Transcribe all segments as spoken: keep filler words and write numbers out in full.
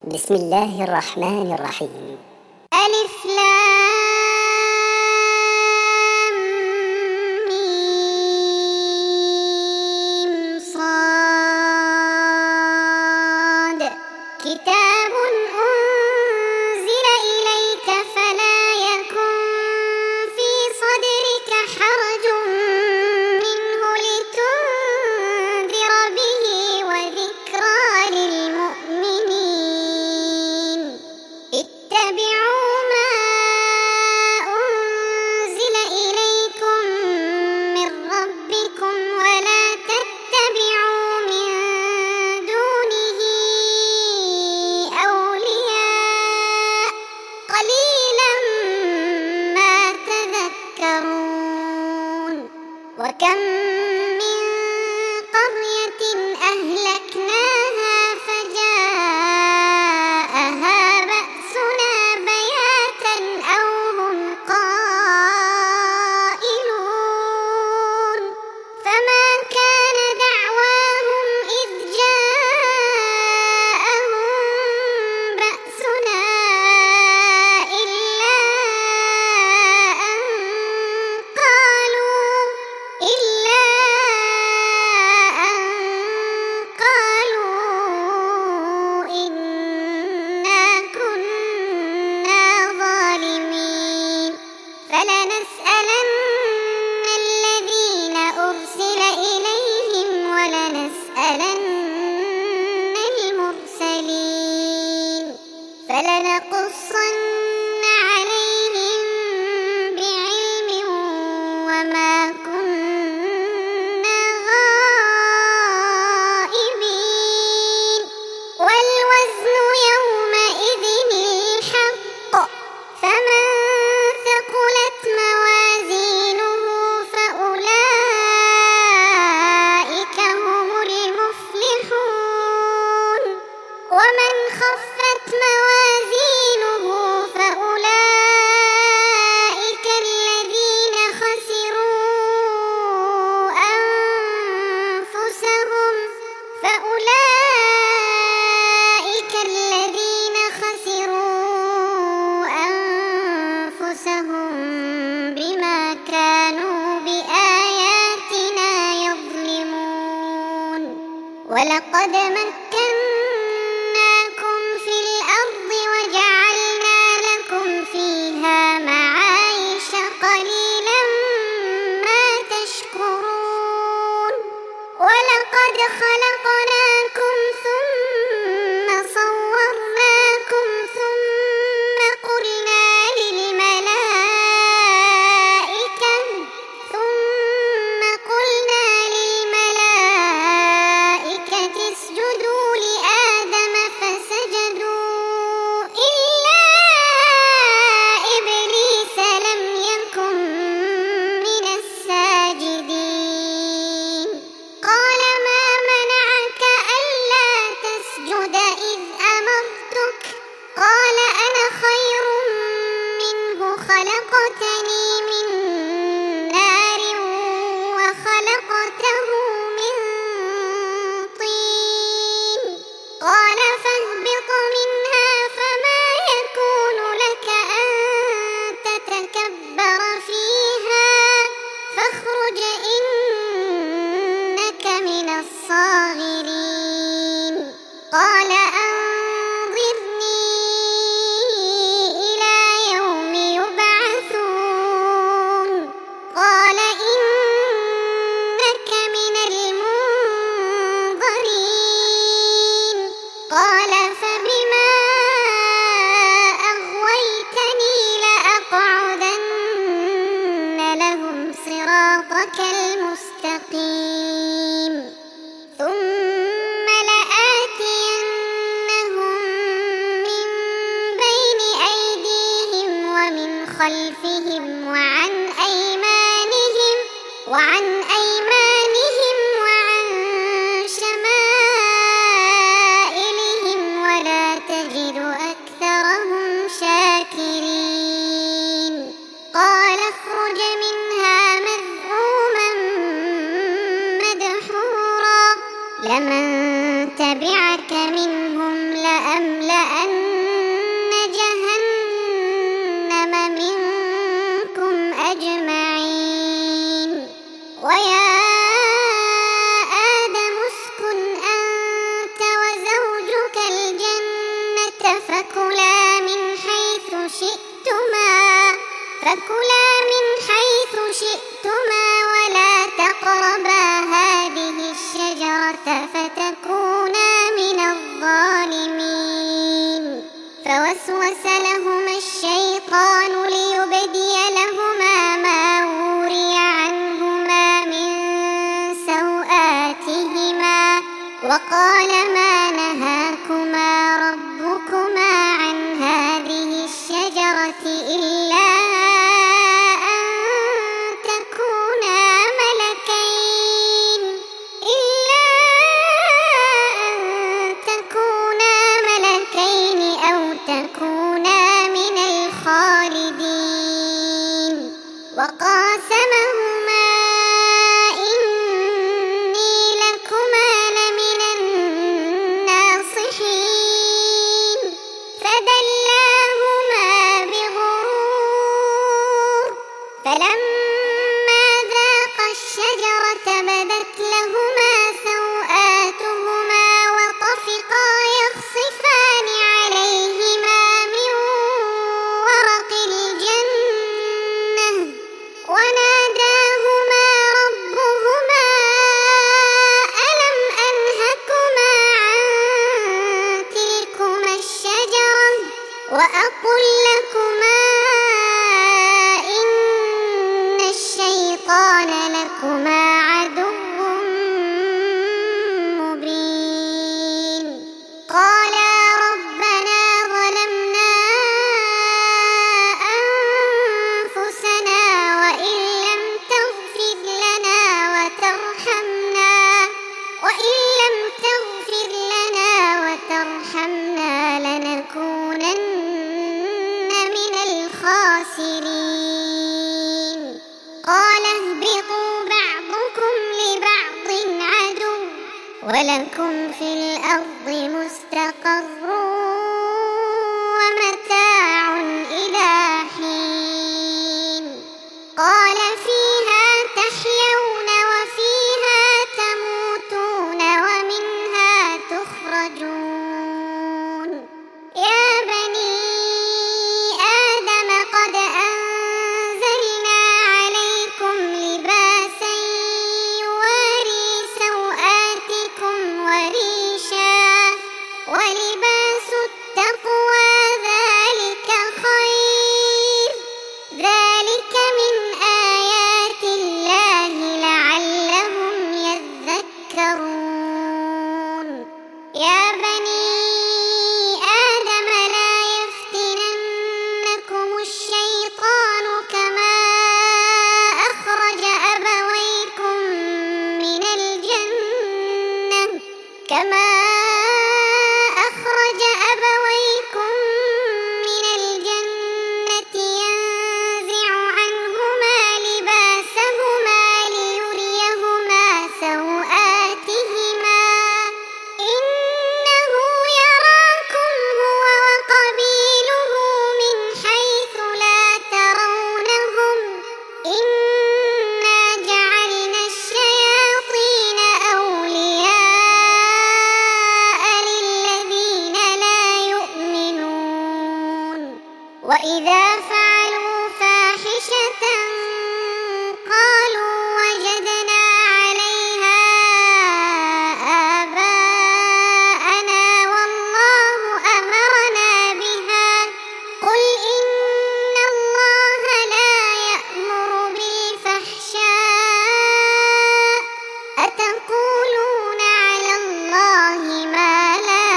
بسم الله الرحمن الرحيم. ألف لام ميم صاد كتاب أنزل إليك فلا يكن في صدرك حرج منه لتنذر به وذكرى للمؤمنين. اتبعوا ما أنزل إليكم من ربكم ولا تتبعوا من دونه أولياء قليلا ما تذكرون. وكم من قرية أهلكناها فجاءها بأسنا بياتا أو هم قائلون فما كان دعواهم إذ جاءهم بأسنا إلا أن قالوا إلا أن قالوا إنا كنا ظالمين. فلنسألن الذين أرسل إليهم ولنسألن المرسلين. فلنقصن عليهم بعلم وما كنا غائبين. والوزن يومئذ الحق فمن ثقلت موازينه فأولئك هم المفلحون. ومن خفت موازينه فأولئك الذين خسروا أنفسهم فأولئك الذين خسروا أنفسهم بما كانوا بآياتنا يظلمون. ولقد مكناكم في الأرض وجعلنا لكم فيها معايش قليلا ما تشكرون. ولقد خلقناكم ثم صورناكم ثم قلنا للملائكة ثم قلنا للملائكة اسجدوا لآدم فسجدوا إلا إبليس لم يكن من الساجدين. قال ما منعك ألا تسجد إذ أمرتك؟ قال أنا خير منه خلقتني من نار وخلقته من طين. قال فاهبط منها فما يكون لك أن تتكبر فيها فاخرج إنك من الصاغرين. قال أنظرني إلى يوم يبعثون. قال إنك من المنظرين. قال فبما أغويتني لأقعدن لهم صراطك المستقيم ثم لآتينهم من بين أيديهم ومن خلفهم وعن أيمانهم وعن أيمانهم وعن شمائلهم ولا تجد أكثرهم شاكرين. قال اخرج منها مذءوما مدحورا لمن تبعك منهم لأملأن فوسوس لهما الشيطان ليبدي لهما ما وري عنهما من سوآتهما وقال ما نهاكما ربكما عن هذه الشجرة إلا أن تكونا ملكين إلا أن تكونا ملكين أو تكونا من الخالدين وقاسمهما إني لكما لمن الناصحين فدلاهما بغرور فلما ذاقا الشجرة بدت لهما سوآتهما وطفقا يخصفان عليهما من ورق الجنة وناداهما ربهما ألم أنهكما عن تلكما الشجرة وأقل لكما إن الشيطان لكما عدو مبين قالا ربنا ظلمنا أنفسنا وإن لم تغفر لنا وترحمنا وإن لم تغفر لنا وترحمنا لنكونن من الخاسرين قال اهبطوا بعضكم لبعض عدو ولكم في الأرض مستقر ومتاع إلى حين قال فيها تحيون وفيها تموتون ومنها تخرجون يا بني آدم قد أنزلنا عليكم لباسا يواري سوآتكم وريشا ولباس التقوى ذلك خير ذلك من آيات الله لعلهم يذكرون يا بني آدم لا يفتننكم الشيطان كما أخرج أبويكم من الجنة كما أخرج أبويكم من الجنة ينزع عنهما لباسهما ليريهما سوآتهما إنه يراكم هو وقبيله من حيث لا ترونهم إنا جعلنا الشياطين أولياء للذين لا يؤمنون وإذا فعلوا فاحشة قالوا وجدنا عليها آباءنا والله أمرنا بها قل إن الله لا يأمر بالفحشاء أتقولون على الله ما لا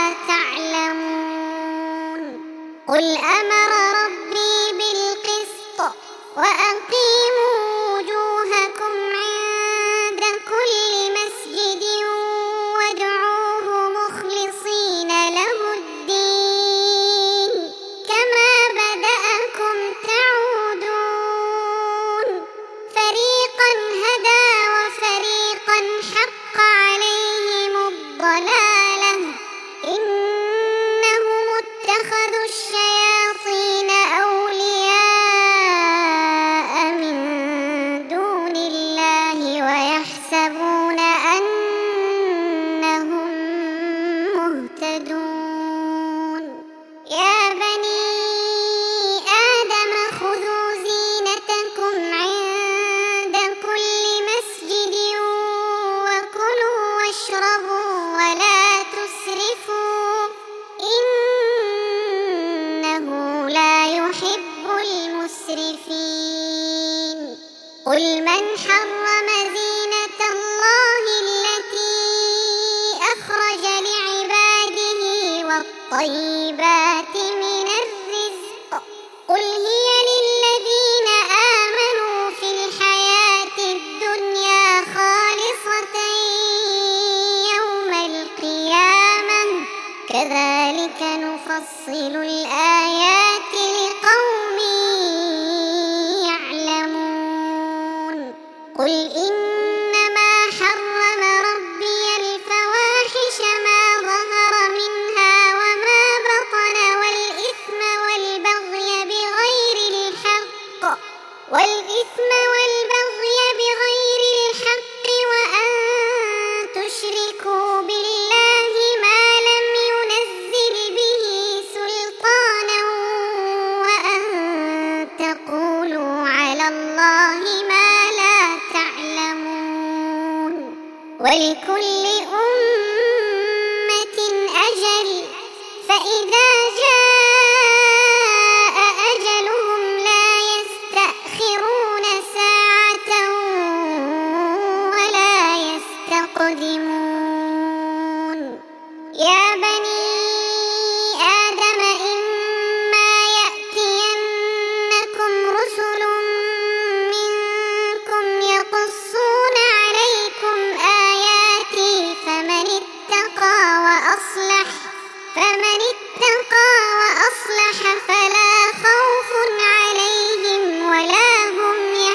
تعلمون قل أمر ربي بالقسط وأقيموا وجوهكم عند كل مسجد وادعوه مخلصين له الدين كما بدأكم تعودون فريقا هدى وفريقا حق عليهم الضلالة إنهم اتخذوا الشياطين أولياء من دون الله ويحسبون أنهم مهتدون يا بني آدم خذوا زينتكم عند كل مسجد وكلوا واشربوا ولا تسرفوا إنه المسرفين قل من حرم زينة الله التي أخرج لعباده والطيبات من الرزق قل هي للذين آمنوا في الحياة الدنيا خالصة يوم القيامة كذلك نفصل الآيات لقوم يعلمون قل إنما حرم ربي الفواحش ما ظهر منها وما بطن والإثم والبغي بغير الحق والإثم والبغي بغير الحق وأن تشركوا بالله ما لم ينزل به سلطانا وأن تقولوا على الله ما لا تعلمون ولكل أمة أجل فإذا جاء أجلهم لا يستأخرون ساعة ولا يستقدمون يا بني آدم إما يأتينكم رسل منكم يقصون عليكم آياتي فمن اتقى وأصلح فمن اتقى وأصلح فلا خوف عليهم ولا هم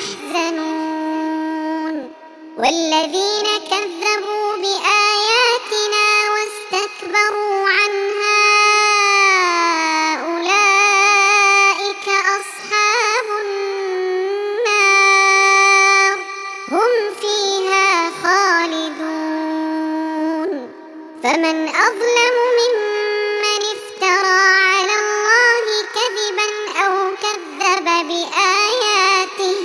يحزنون والذين كذبوا بآياتنا واستكبروا عنها أولئك أصحاب النار هم فيها خالدون فمن أظلم ممن افترى على الله كذبا أو كذب بآياته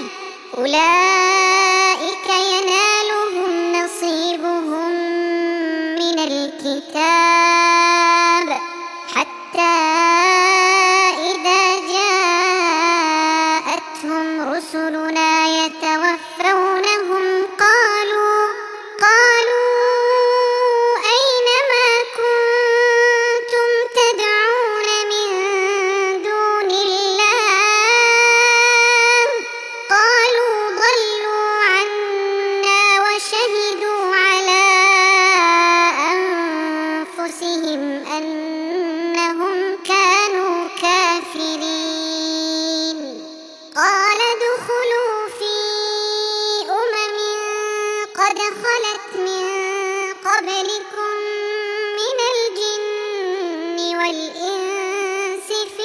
أولئك ينالهم نصيبهم من الكتاب حتى إذا جاءتهم رسلنا يتوفونهم قالوا قالوا أين ما كنتم تدعون من دون الله قالوا ضلوا عنا وشهدوا على أنفسهم أنهم كانوا كافرين قال ادخلوا في أمم قد خلت من قبلكم من الجن والإنس في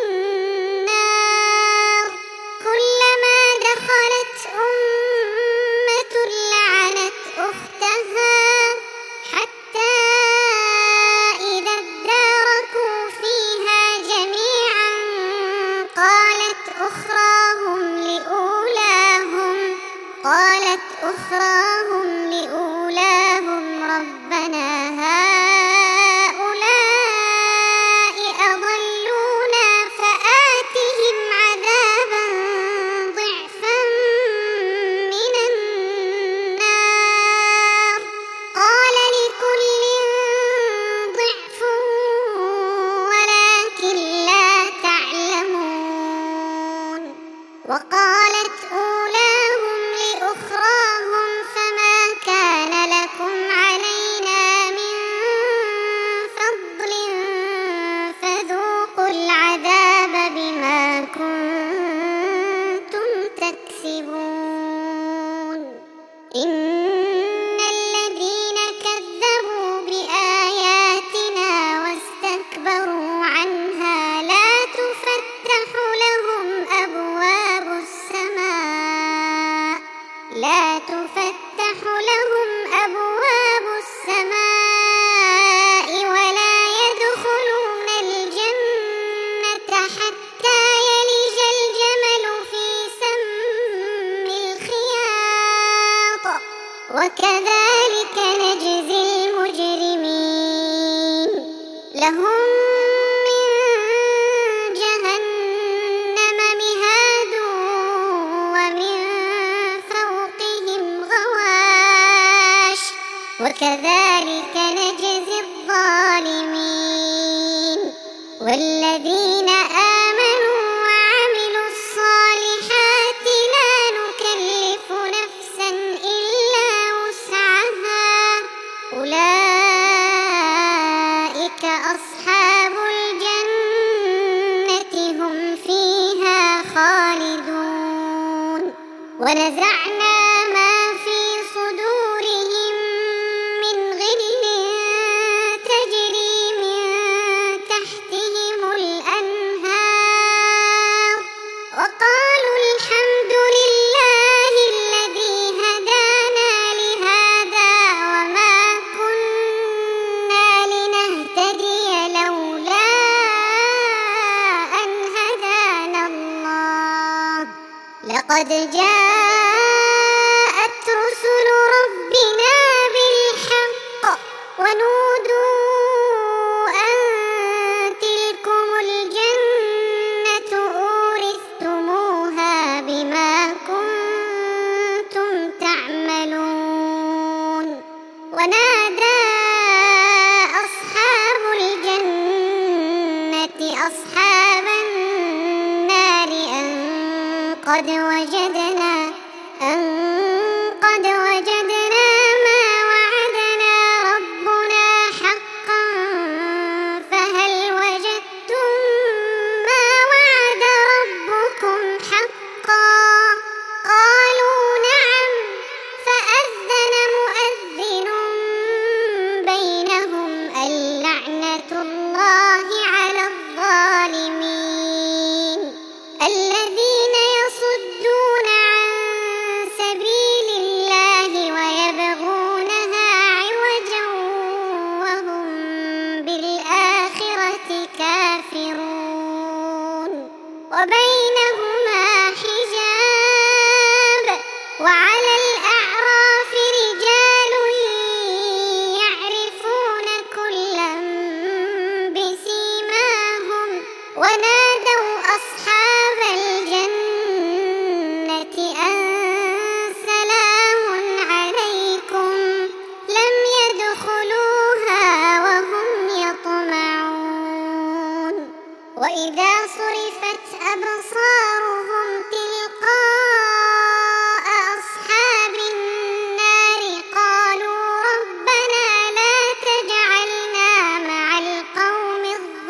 النار كلما دخلت أمة لعنت أختها حتى إذا اداركوا فيها جميعا قالت أخراهم لأولاهم قالت أخراهم لأولاهم ربنا هؤلاء أضلونا فآتهم عذابا ضعفا من النار قال لكل ضعف ولكن لا تعلمون وقالت أولاهم لأخراهم فما الذين آمنوا وعملوا الصالحات لا نكلف نفسا إلا وسعها أولئك أصحاب الجنة هم فيها خالدون ونزعنا ما في صدورهم من غل تجري من تحتهم الأنهار وقالوا الحمد لله الذي هدانا لهذا وما كنا لنهتدي لولا أن هدانا الله لقد جاءت رسل ربنا بالحق ونودوا أن تلكم الجنة أورثتموها بما كنتم تعملون ونادى أصحاب الجنة أصحاب النار أن قد وجدنا أن قد وجدنا ما وعدنا ربنا حقا فهل وجدتم ما وعد ربكم حقا قالوا نعم فأذن مؤذن بينهم اللعنة الله على الظالمين الذين يصدون عن سبيل الله ويبغونها عوجا وهم بالآخرة كافرون وبينهما حجاب وعلى الأعراف رجال يعرفون كلا بسيماهم ونادوا أصحاب الجنة أن سلام عليكم لم يدخلوها وهم يطمعون وإذا صرفت أبصارهم تلقاء أصحاب النار قالوا ربنا لا تجعلنا مع القوم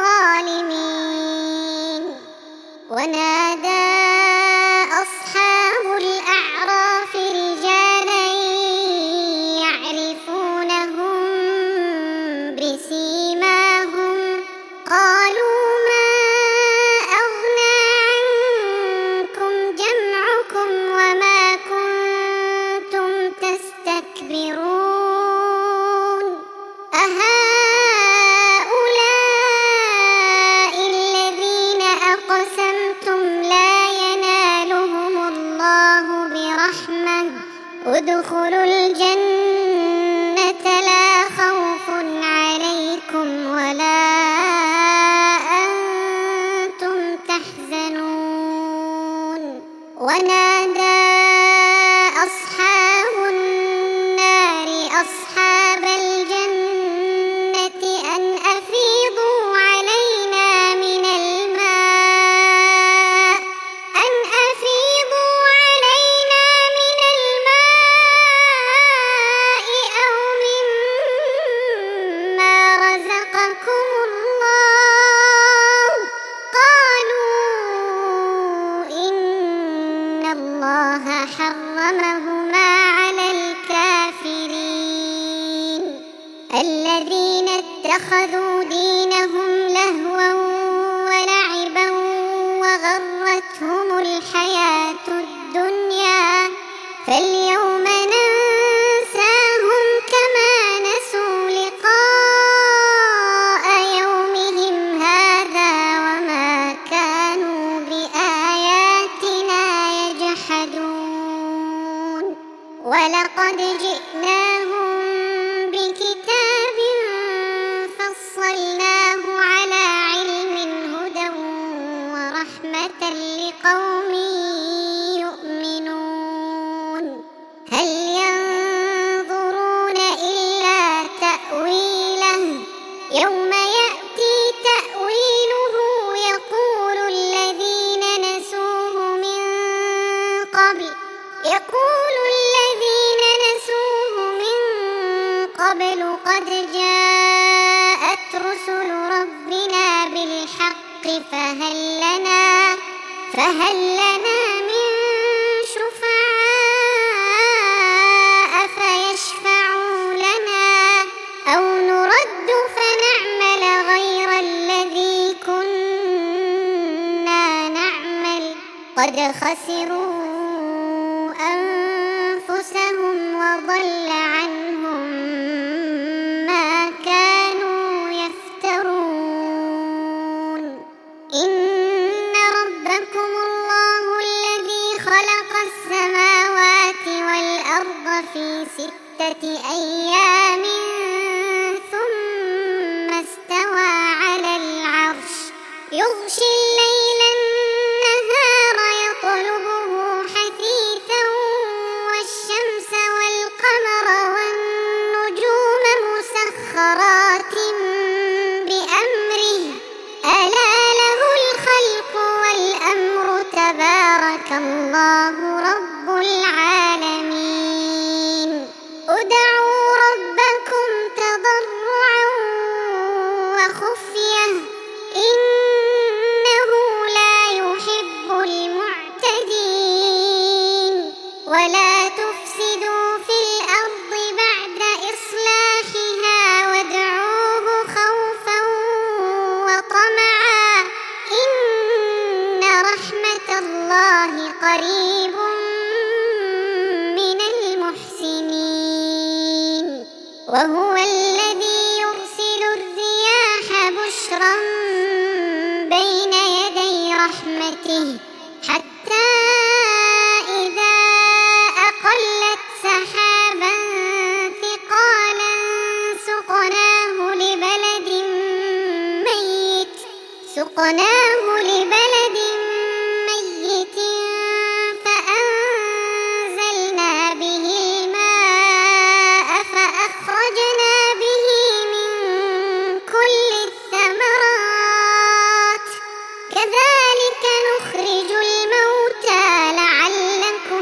الظالمين ونادى أصحاب الأعراف رجالا يعرفونهم بسيماهم قالوا ما أغنى عنكم جمعكم وما كنتم تستكبرون أهؤلاء الذين أقسمتم لا ينالهم الله برحمة ادخلوا الجنة لا خوف عليكم ولا أنتم تحزنون ونادى أصحاب النار أصحاب الجنة أن أفيضوا علينا من الماء أن أفيضوا علينا من الماء أو مما رزقكم الله قالوا إن الله حرمهما على الكافرين الذين اتخذوا دينهم لهوا ولعبا وغرتهم الحياة الدنيا فاليوم ننساهم كما نسوا لقاء يومهم هذا وما كانوا بآياتنا يجحدون ولقد جئناهم بكتاب فصلناه على علم هدى ورحمة لقوم يؤمنون هل ينظرون إلا تأويله يوم يأتي تأويله فهل لنا فهل لنا من شفعاء فيشفعوا لنا أو نرد فنعمل غير الذي كنا نعمل قد خسروا أنفسهم وضل عنهم ما كانوا يفترون إن ربكم الله الذي خلق السماوات والأرض في ستة أيام ثم استوى على العرش يغشي الليل النهار يطلبه حثيثا والشمس والقمر والنجوم مسخرات بأمره ألا له الخلق والأمر تبارك الله رب العالمين ادعوا ربكم تضرعا وخفية إنه لا يحب المعتدين ولا تفسدوا في الأرض بعد إصلاحها وادعوه خوفا وطمعا إن رحمة الله قريب من المحسنين وهو الذي يرسل الرياح بشرا بين يدي رحمته حتى إذا أقلت سحابا ثقالا سقناه لبلد ميت سقناه لبلد ميت فأنزلنا به الماء فأخرجنا به من كل الثمرات كذلك نخرج الموتى لعلكم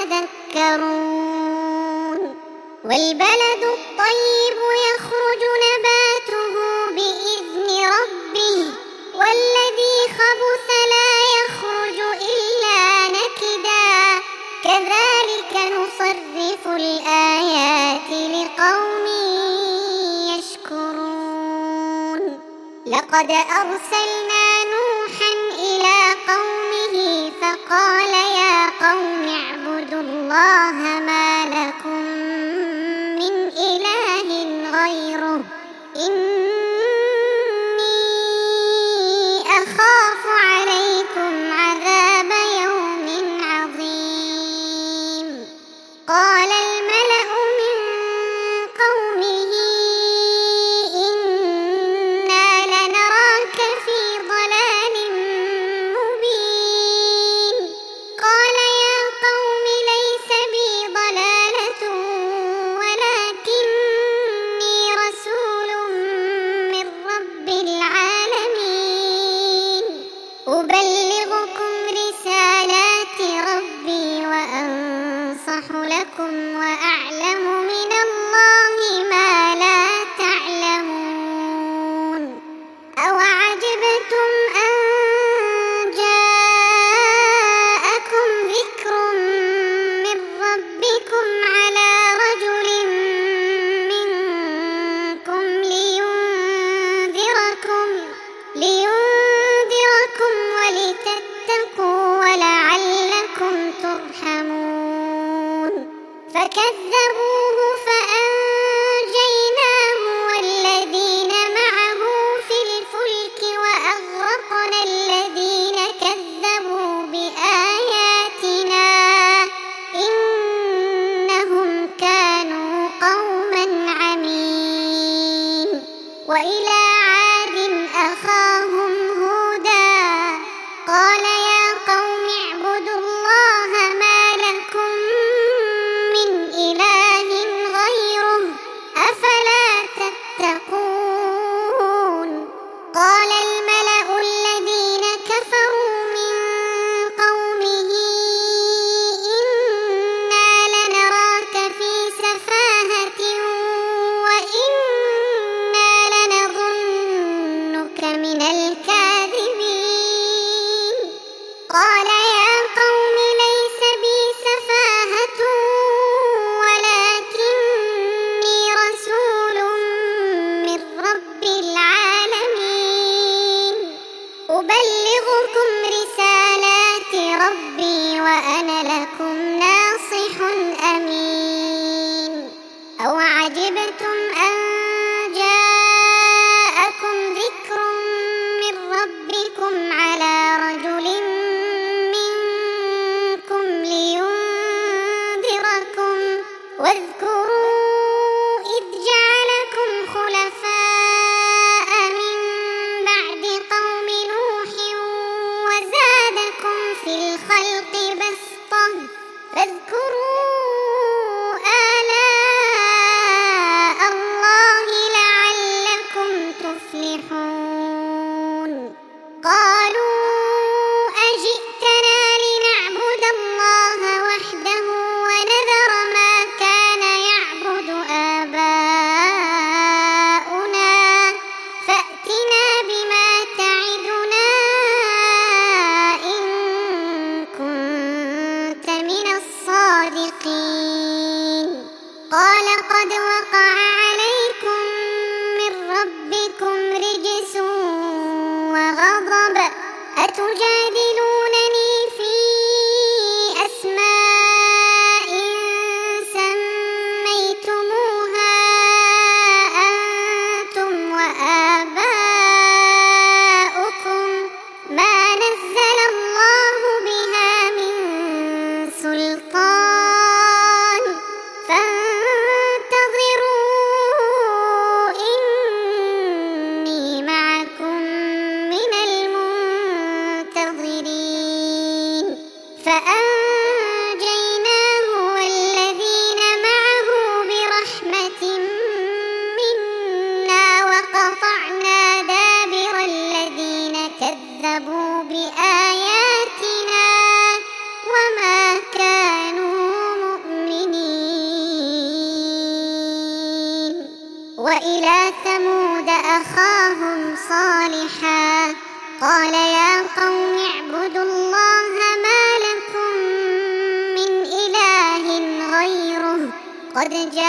تذكرون والبلد الطيب يخرج نباته بإذن ربه والذي خبث لا يخرج إلا نكدا كذلك نصرف الآيات لقوم يشكرون لقد أرسلنا نوحا إلى قومه فقال يا قوم اعبدوا الله ما لكم من إله غيره إني أخاف عليكم عذاب يوم عظيم قال الملأ من قومه إنا لنراك في ضلال مبين قال يا قوم ليس بي ضلالة ولكني رسول من رب العالمين أبلغكم رسالات ربي وأنصح لكم وأعلم من الله ما لا تعلمون أوعجبتم أن جاءكم ذكر من ربكم على رجل منكم لينذركم لينذركم ولتتقوا ولعلكم ترحمون أبلغكم رسالات ربي وأنا لكم ناصح أمين. أو عجبتم أن جاءكم ذكر من ربكم على رجل منكم لينذركم واذكروا إذ جعلكم خلفاء من بعد قوم نوح وزادكم في الخلق بسطة فاذكروا آلاء الله لعلكم تفلحون. قالوا أجئتنا لنعبد الله وحده ونذر ما كان يعبد آباؤنا فأتنا بما تعدنا إن كنت من الصادقين. قال قد وقع عليكم من ربكم رجس وغضب أتجادلونني في أسماء سميتموها أنتم وآباؤكم ما نزل الله بها من سلطان فانتظروا إني معكم من المنتظرين. فأنجيناه والذين معه برحمة منا وقطعنا دابر الذين كذبوا بآياتنا وما كانوا مؤمنين. وإلى ثمود أخاهم صالحا قال يا قوم اعبدوا الله ما لكم من إله غيره قد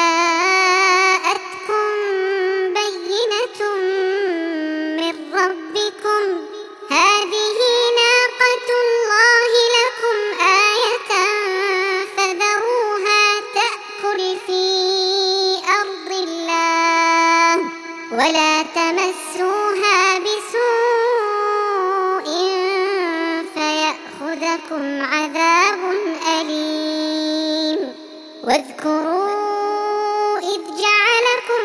جاءتكم بينة من ربكم هذه ناقة الله لكم آية فذروها تأكل في أرض الله ولا تمسوها بسوء فيأخذكم عذاب أليم. واذكروا إذ جعلكم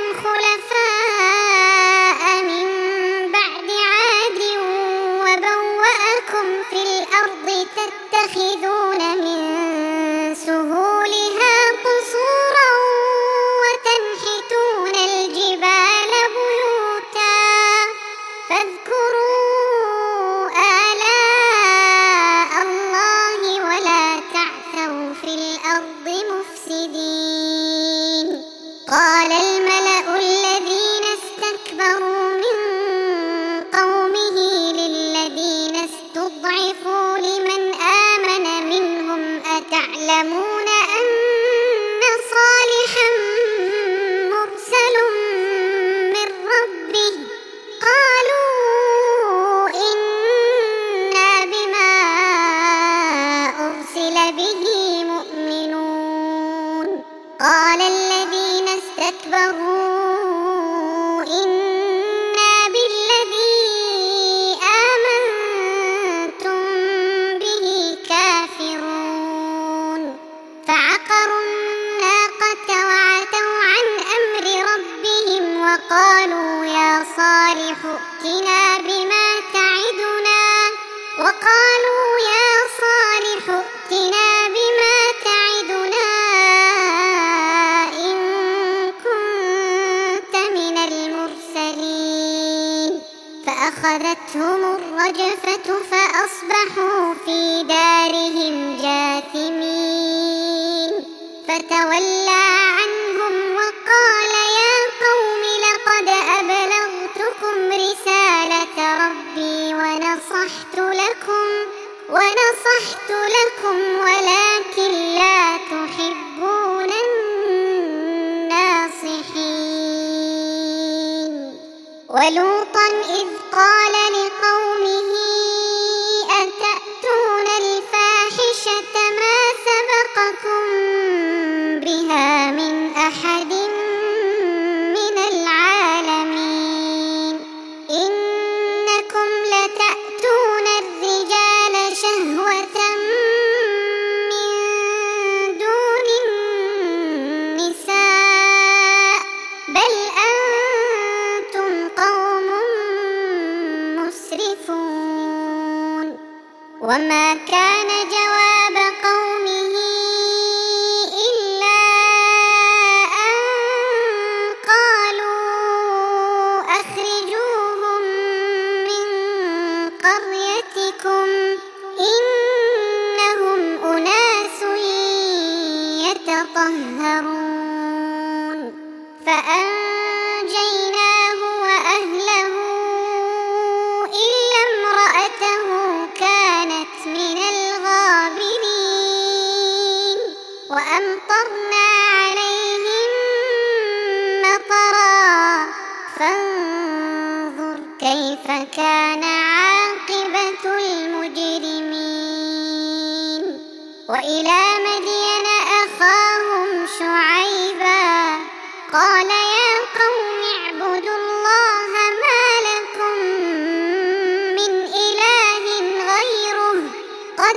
خلفاء من بعد عاد وبوأكم في الأرض تتخذون من سهولها قصورا وتنحتون الجبال بيوتا فاذكروا آلاء الله ولا تعثوا في الأرض مفسدين. قال الملأ الذين استكبروا من قومه للذين استضعفوا لمن آمن منهم أتعلمون أن صالحا مرسل من ربه قالوا إنا بما أرسل به مؤمنون. قال الذين استكبروا إنا بالذي آمنتم به كافرون. فعقروا الناقة وعتوا عن أمر ربهم وقالوا يا صالح ائتنا بما تعدنا وقالوا يا صالح ائتنا بما تعدنا إن كنت من المرسلين. فأخذتهم الرجفة فأصبحوا في دارهم جاثمين. فتولى عنهم وقال يا قوم لقد أبلغتكم رسالة ربي ونصحت لكم ونصحت لكم ولكن لا تحبون الناصحين. ولوطا إذ قال لقومه وما كان جواب قومه إلا أن قالوا أخرجوهم من قريتكم إنهم أناس يتطهرون فأنجيناه وأهله إلا امرأته كانت من الغابرين وأمطرنا عليهم مطرا فانظر كيف كان عاقبة المجرمين وإلى مدين أخاهم شعيبا قال يا قوم اعبدوا الله ما لكم من إله غيره قد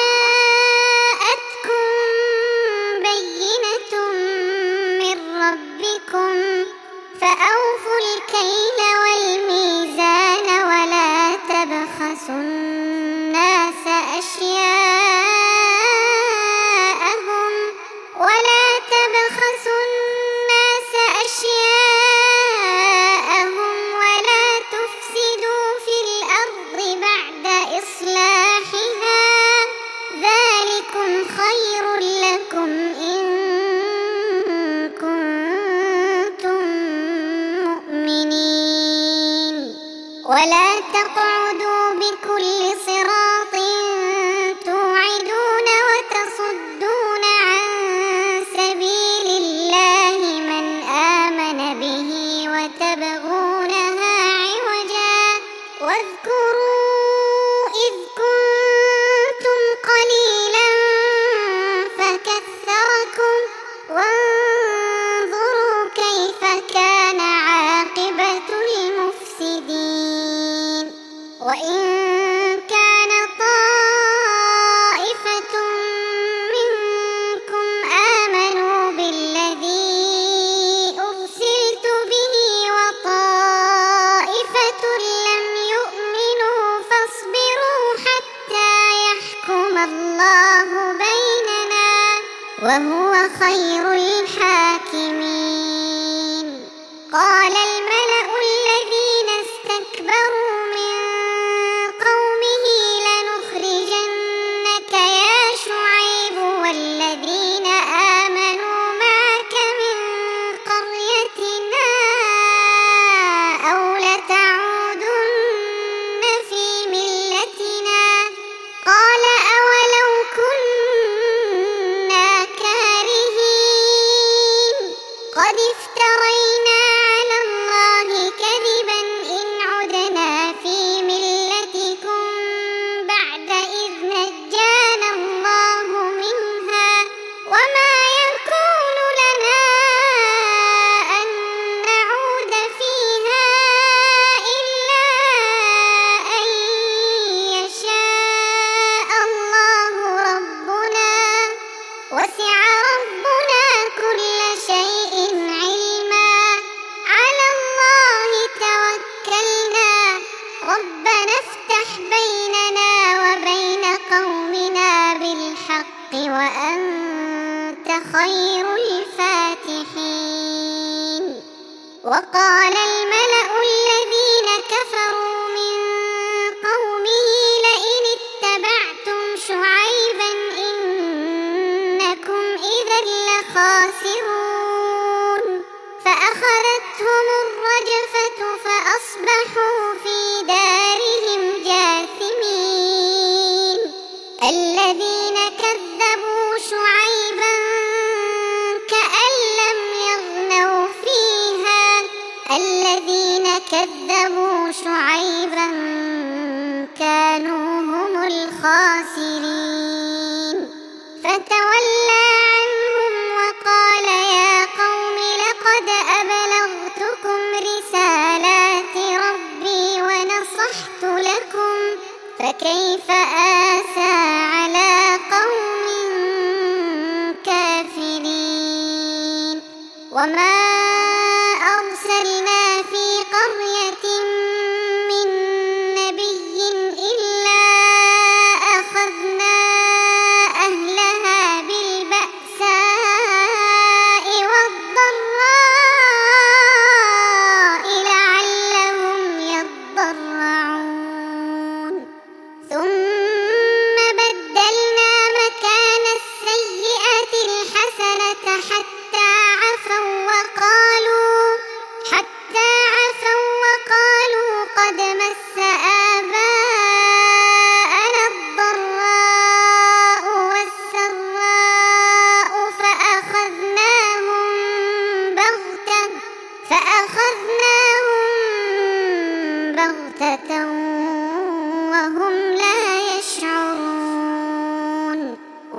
جاءتكم بينة من ربكم فأوفوا الكيل والميزان ولا تبخسوا الناس أشياءهم ولا تبخسوا الناس أشياءهم ولا تفسدوا في الأرض بعد إصلاحها ذلكم خير لكم إن كنتم مؤمنين ولا تقعدوا بكل صراط توعدون وتصدون عن سبيل الله من آمن به وتبغونها عوجا واذكروا إذ كنتم قليلا فكثركم وانظروا كيف كان عاقبة المفسدين وإن كان طائفة منكم آمنوا بالذي أرسلت به وطائفة لم يؤمنوا فاصبروا حتى يحكم الله بيننا وهو خير الحاكمين قال الملأ الذين استكبروا من قومه لنخرجنك يا شعيب والذين آمنوا معك من قريتنا أو لتعودن في ملتنا قال أولو كنا كارهين قد افترينا على الله كذبا إن عدنا في ملتكم بعد إذ نجانا الله منها وما يكون لنا أن نعود فيها إلا أن يشاء الله ربنا وسع ربنا كل شيء علما على الله توكلنا ربنا افتح بيننا وبين قومنا بالحق وأنت خير الفاتحين وقال الملأ الذين كفروا من قومه لئن اتبعتم شعيبا إنكم إذا لخاسرون فأخذتهم الرجفة فأصبحوا في دارهم جاثمين الذين كذبوا شعيبا كأن لم يغنوا فيها الذين كذبوا شعيبا كانوا هم الخاسرين فتولى عنهم وقال يا قوم لقد أبلغتكم رسالات ربي ونصحت لكم فكيف آسى على قوم كافرين وما أرسلنا في قرية من نبي إلا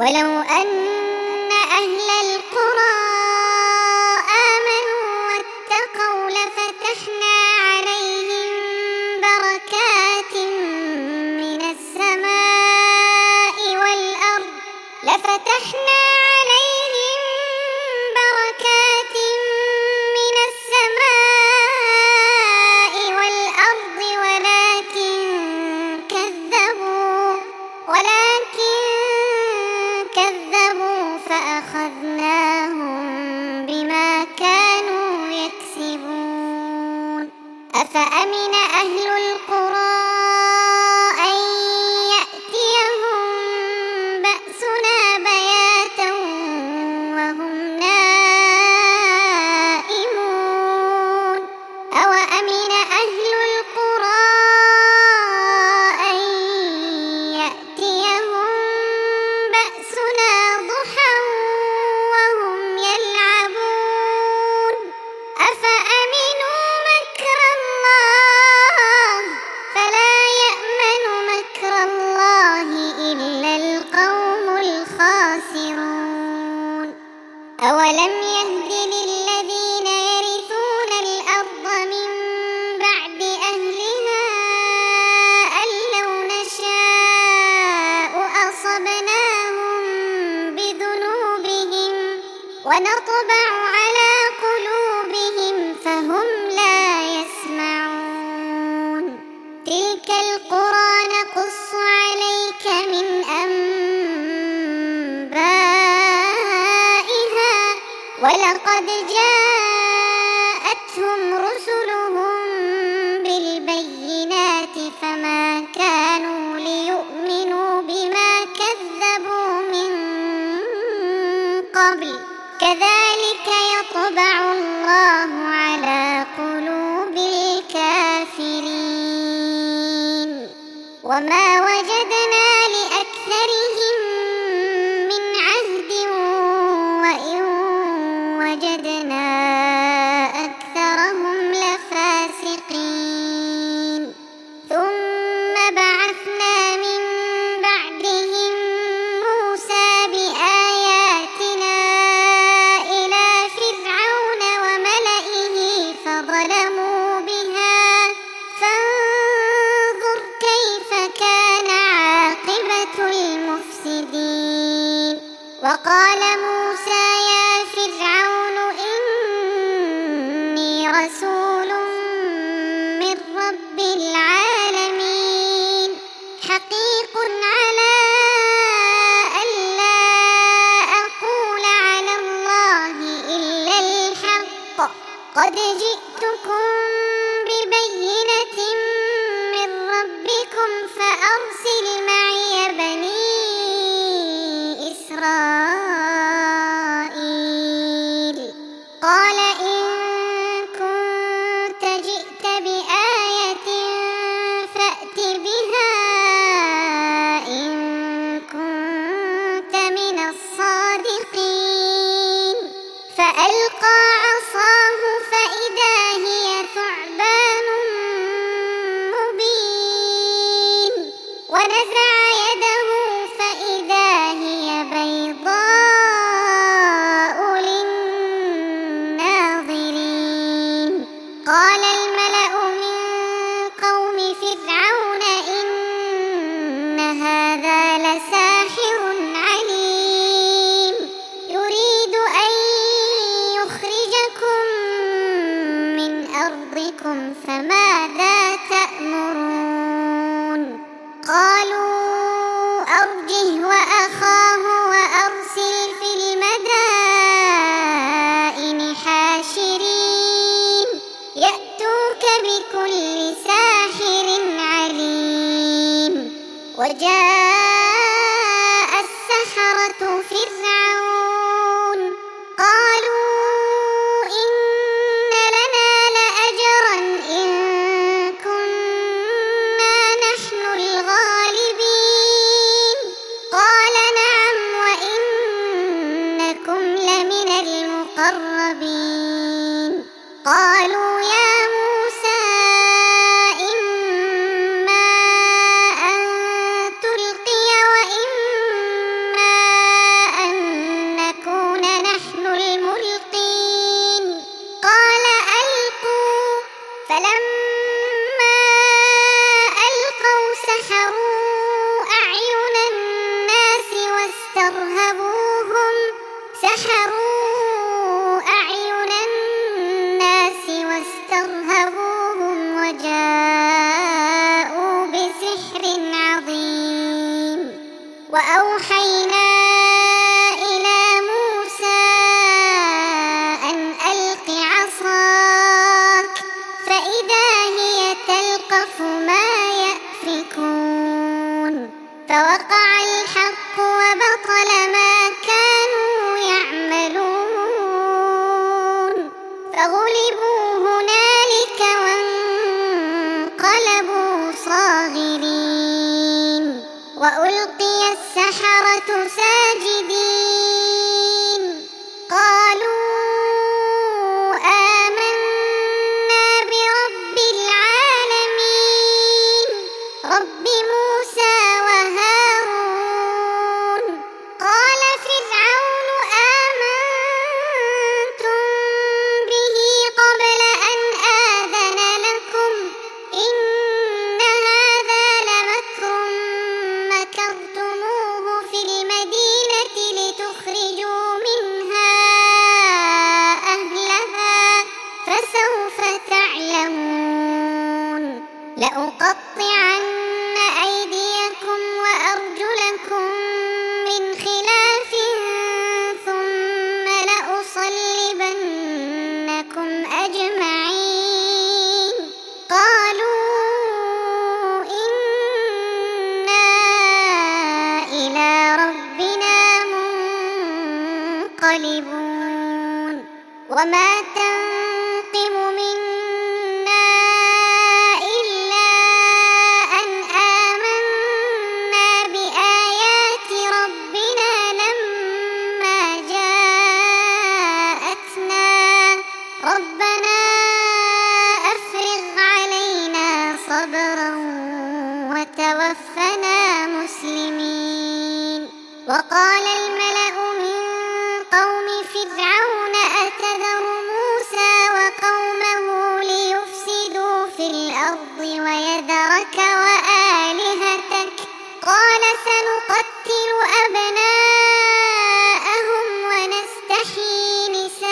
ولو أن أهل القرى آمنوا واتقوا لفتحنا عليهم بركات من السماء والأرض لفتحنا عليهم بركات من السماء والأرض ولكن كذبوا ولكن كذبوا فأخذناهم بما كانوا يكسبون أفأمن أهل القرى أن يأتيهم بأسنا بياتا وهم نائمون أوأمن أهل القرى أن يأتيهم بأسنا ضحى وهم يلعبون أفأمنوا مكر الله فلا يأمن مكر الله إلا القوم الخاسرون أولم يهد للذين يرثون الأرض من بعد أهلها أن لو نشاء أصبناهم بذنوبهم ونطبع على قلوبهم فهم لا يسمعون تلك القرى نقص عليك من أنبائها ولقد جاءتهم رسلهم بالبينات فما كانوا ليؤمنوا بما كذبوا من قبل كذلك يطبع الله على قلوب الكافرين وما وجدنا لأكثرهم من عهد وإن وجدنا أكثرهم لفاسقين ثم بعثنا من بعدهم موسى بآياتنا إلى فرعون وملئه فظلموا بها فانظر كيف كان عاقبة المفسدين وقال موسى يا فرعون إني رسول من رب العالمين حقيق على ألا أقول على الله إلا الحق قد جئتكم ببينة من ربكم فأرسل معي بني إسرائيل قال إن كنت جئت بآية فأت بها إن كنت من الصادقين فألقى عصاه فإذا هي ثعبان مبين ونزع يده فإذا هي بيضاء للناظرين قال الملأ من قوم فرعون إن هذا لساحر عليم يريد أن يخرجكم من أرضكم فماذا تأمرون قالوا أرجه وأخاه وأرسل في المدائن حاشرين يأتوك بكل ساحر عليم وجاء السحرة فرعون قالوا إن لنا لأجرا إن كنا نحن الغالبين قال نعم وإنكم لمن المقربين قالوا يا موسى إما أن تلقي وإما وأوحينا إلى موسى أن ألق عصاك فإذا هي تلقف ما يأفكون فوقع الحق وبطل ما كانوا يعملون فغلبوا هنالك وانقلبوا صاغرين وألقي السحرة ساجدين قالوا آمنا برب العالمين رب موسى وهارون قال فرعون آمنتم به قبل أن آذن لكم إن هذا لمكر مكرتموه في المدينة لتخرجوا منها أهلها فسوف تعلمون لأقطعن أيديكم وأرجلكم من خلاف ثم لأصلبنكم أجمعين قالوا إنا إلى ربنا منقلبون وما تنقم منا إلا أن آمنا بآيات ربنا لما جاءتنا ربنا أفرغ علينا صبرا وتوفنا مسلمين وقال الملأ من قوم فرعون أتذر موسى وقومه ليفسدوا في الأرض ويذرك وآلهتك قال سنقتل أبناءهم ونستحيي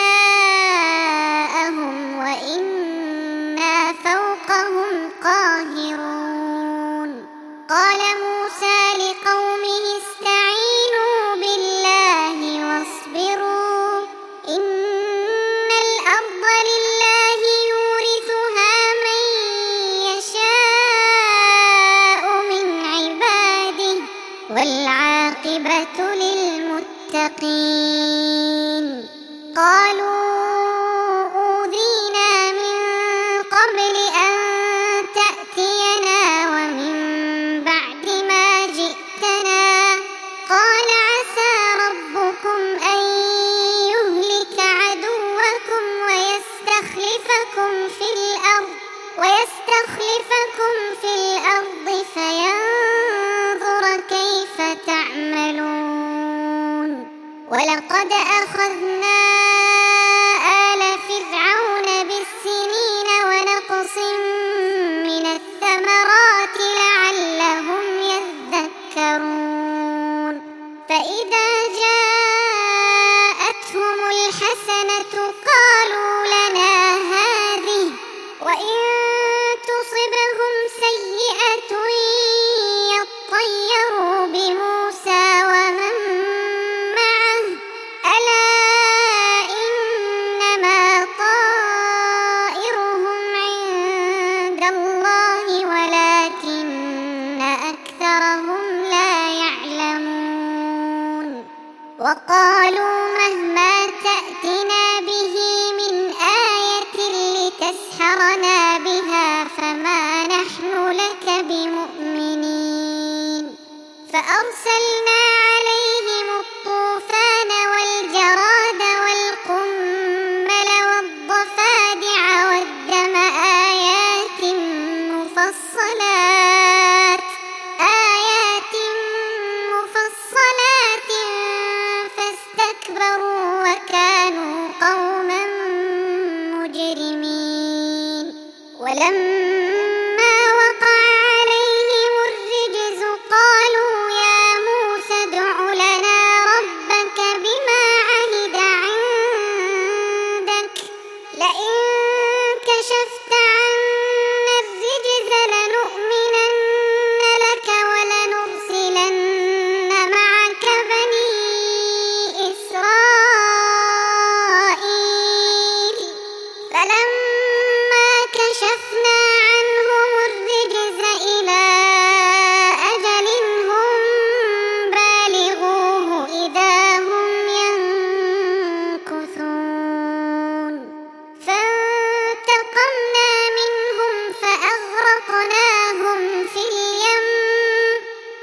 نساءهم وإنا فوقهم قاهرون قال موسى لقومه استعينوا بالله واصبروا إن الأرض لله يورثها من يشاء من عباده والعاقبة للمتقين قالوا أوذينا من قبل أن تأتينا ومن بعد ما جئتنا قال عسى ربكم أن يهلك عدوكم ويستخلفكم في الأرض ويستخلفكم في الأرض فينظر كيف تعملون ولقد أخذنا آل فرعون بالسنين ونقص من الثمرات لعلهم يذكرون فإذا جاءتهم الحسنة قالوا لنا هذه وإن تصبهم سيئة يطيروا بموسى ومن معه ألا إنما طائرهم عند الله ولكن أكثرهم لا يعلمون وقالوا مهما تأتنا به من آية لتسحرنا بها فما نحن لك بمؤمنين فأرسلنا عليهم الطوفان والجراد والقمل والضفادع والدم آيات مفصلات آيات مفصلات فاستكبروا وكانوا قوما مجرمين ولما وقع عليهم الرجز قالوا يا موسى ادع لنا ربك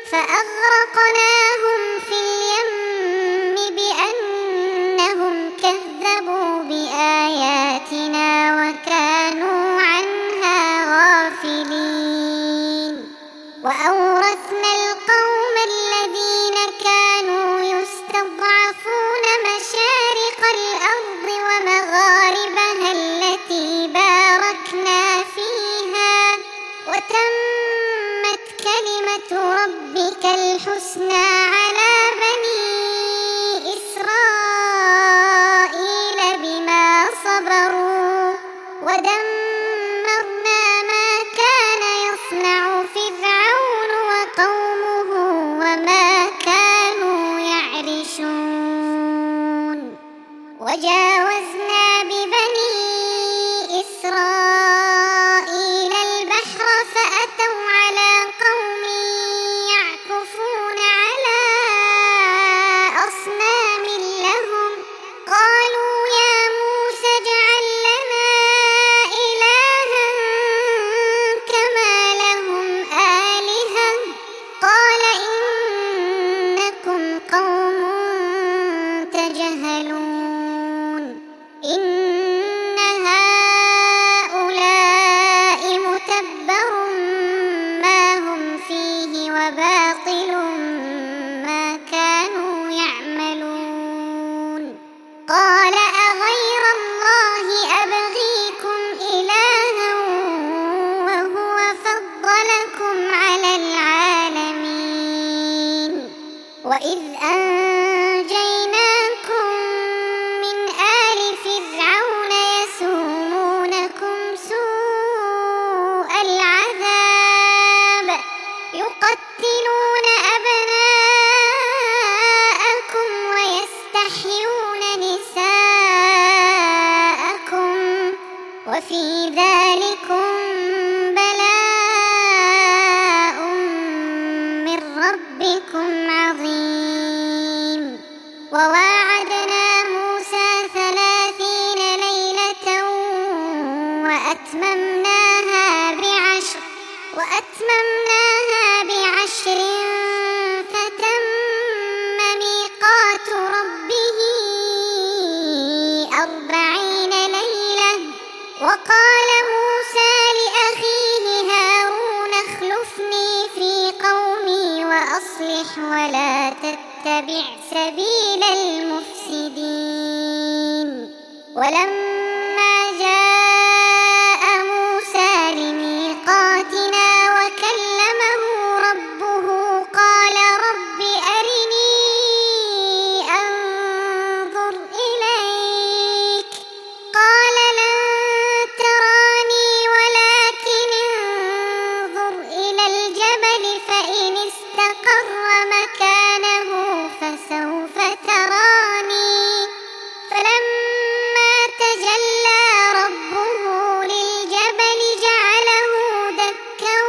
فأغرقناهم في اليم بأنهم كذبوا بآياتنا وكانوا عنها غافلين وأورثنا القوم الذين كانوا يستضعفون مشارق الأرض ومغاربها التي باركنا فيها وتمت كلمة ربك الحسنى على بني إسرائيل بما صبروا ودمرنا ما كان يصنع فرعون وقومه وما كانوا يعرشون وجاوزنا ببني إسرائيل البحر فأتوا على قوم يعكفون على أصنام لهم قالوا يا موسى اجعل لنا إلها كما لهم آلهة قال إنكم قوم تجهلون إن هؤلاء متبر ما هم فيه وباطل ما كانوا يعملون قال أغير الله أبغيكم إلها وهو فضلكم على العالمين وإذ أنجيناكم من آل فرعون يسومونكم سوء العذاب يقتلون أبناءكم ويستحيون نساءكم وفي ذلكم بلاء من ربكم عظيم وواعدنا موسى ثلاثين ليلة وأتممناها بعشر وأتممناها بعشر فتم ميقات ربه أربعين ليلة وقال موسى لأخيه هارون اخلفني في قومي وأصلح ولا تتبع سبيل المفسدين ولما جاء موسى لميقاتنا وكلمه ربه قال رب أرني أنظر إليك قال لن تراني ولكن انظر إلى الجبل فإن استقر مكانه فسوف تراني فلما تجلى ربه للجبل جعله دكا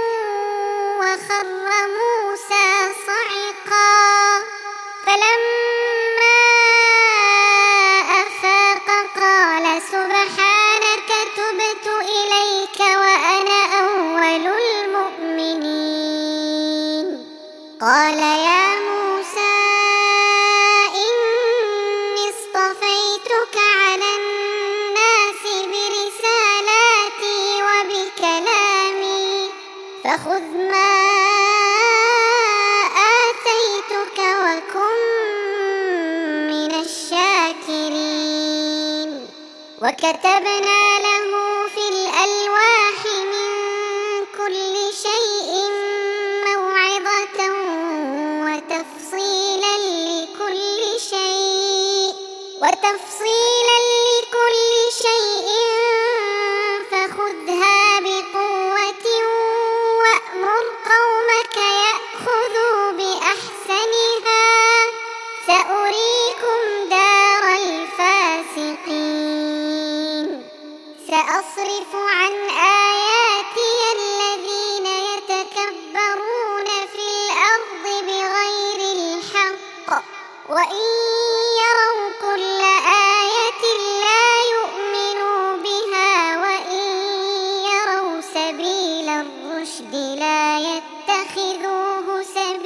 وخر موسى صعقا فلما أفاق قال سبحانك تبت إليك وأنا أول المؤمنين قال يا موسى إني اصطفيتك على الناس برسالاتي وبكلامي فخذ ما آتيتك وكن من الشاكرين وكتبنا له في الألواح من كل شيء موعظة وتفصيلا لكل شيء وتفصيلا لكل شيء فخذها بقوة وأمر قومك يأخذوا بأحسنها سأريكم دار الفاسقين سأصرف عن آياتي الذين يتكبرون في الأرض بغير الحق وإن يروا كل آية لا يؤمنوا بها وإن يروا سبيل الرشد لا يتخذوه سبيلا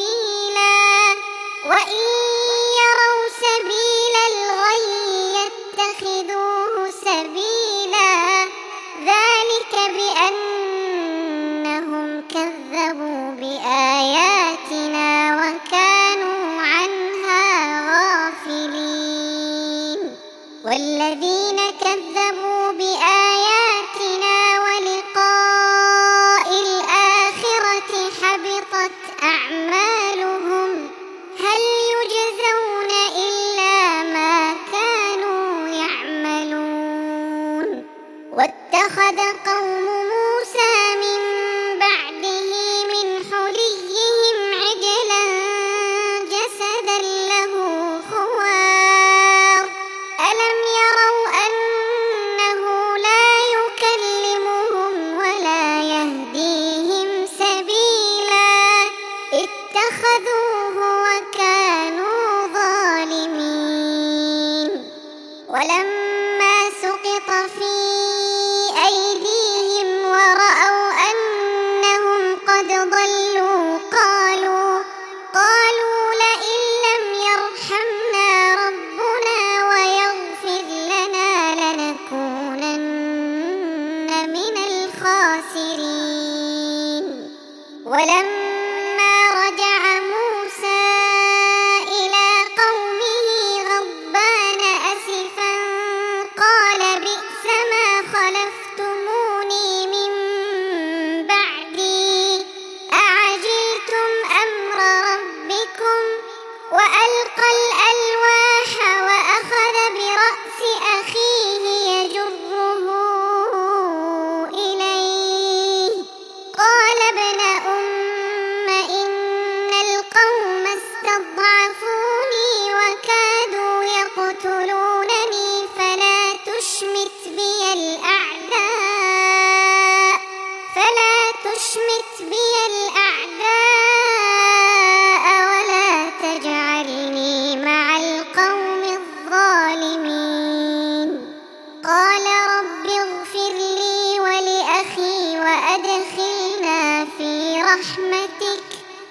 اتخذ قوم موسى من بعده من حليهم عجلا جسدا له خوار ألم يروا أنه لا يكلمهم ولا يهديهم سبيلا اتخذوه وكانوا ظالمين ولما سقط في أيديهم ورأوا أنهم قد ضلوا قالوا قالوا لئن لم يرحمنا ربنا ويغفر لنا لنكونن من الخاسرين ولما رجع موسى إلى قومه غضبان أسفا قال بئس ما خلفتموني من بعدي أعجلتم أمر ربكم وألقى الألواح وأخذ برأس أخيه يجره إليه قال ابن أم إن القوم استضعفوني وكادوا يقتلونني فلا تشمت بي الأعداء فلا تشمت بي الأعداء ولا تجعلني مع القوم الظالمين قال رب اغفر لي ولأخي وأدخلنا في رحمتك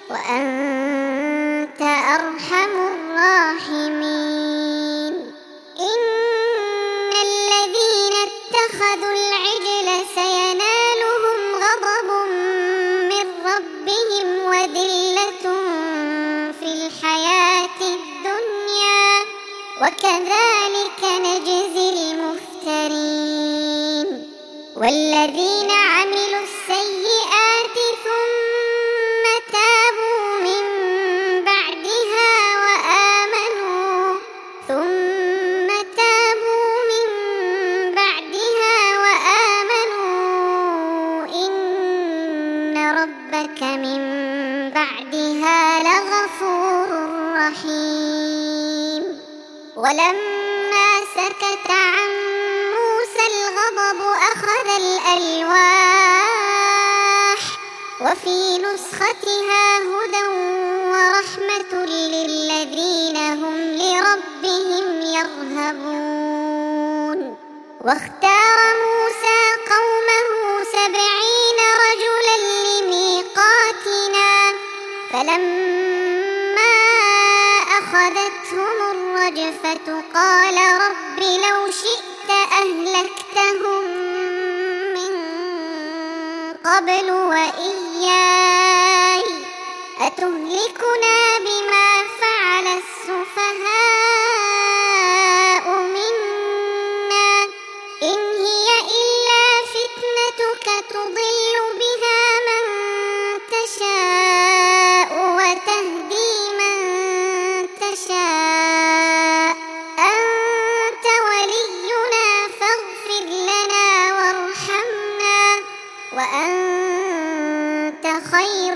وأنت أرحم الراحمين إن الذين اتخذوا العجل سينالهم غضب من ربهم وذلة في الحياة الدنيا وكذلك نجزي المفترين والذين عملوا السيئات ثم تابوا من بعدها وآمنوا ثم تابوا من بعدها وآمنوا إن ربك من بعدها لغفور رحيم ولما سكت عن موسى الغضب أخذ الألواح وفي نسختها هدى ورحمة للذين هم لربهم يرهبون واختار موسى قومه سبعين رجلا لميقاتنا فلما أخذتهم الرجفة قال رب لو شئت أهلكتهم من قبل وإياي أتهلكنا بما فعل السفهاء منا إن هي إلا فتنتك تضل بها من تشاء وتهدي من تشاء أنت ولينا فاغفر لنا وارحمنا وأنت خير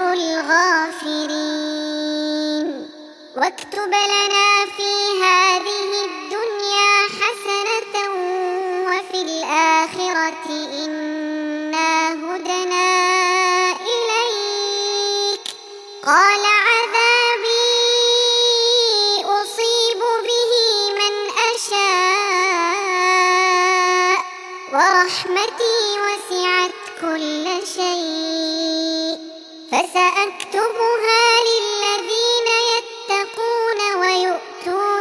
الغافرين واكتب لنا في هذه الدنيا حسنة وفي الآخرة إنا هدنا إليك قال عذابي أصيب به من أشاء ورحمتي وسعت كل شيء فسأكتبها للذين يتقون ويؤتون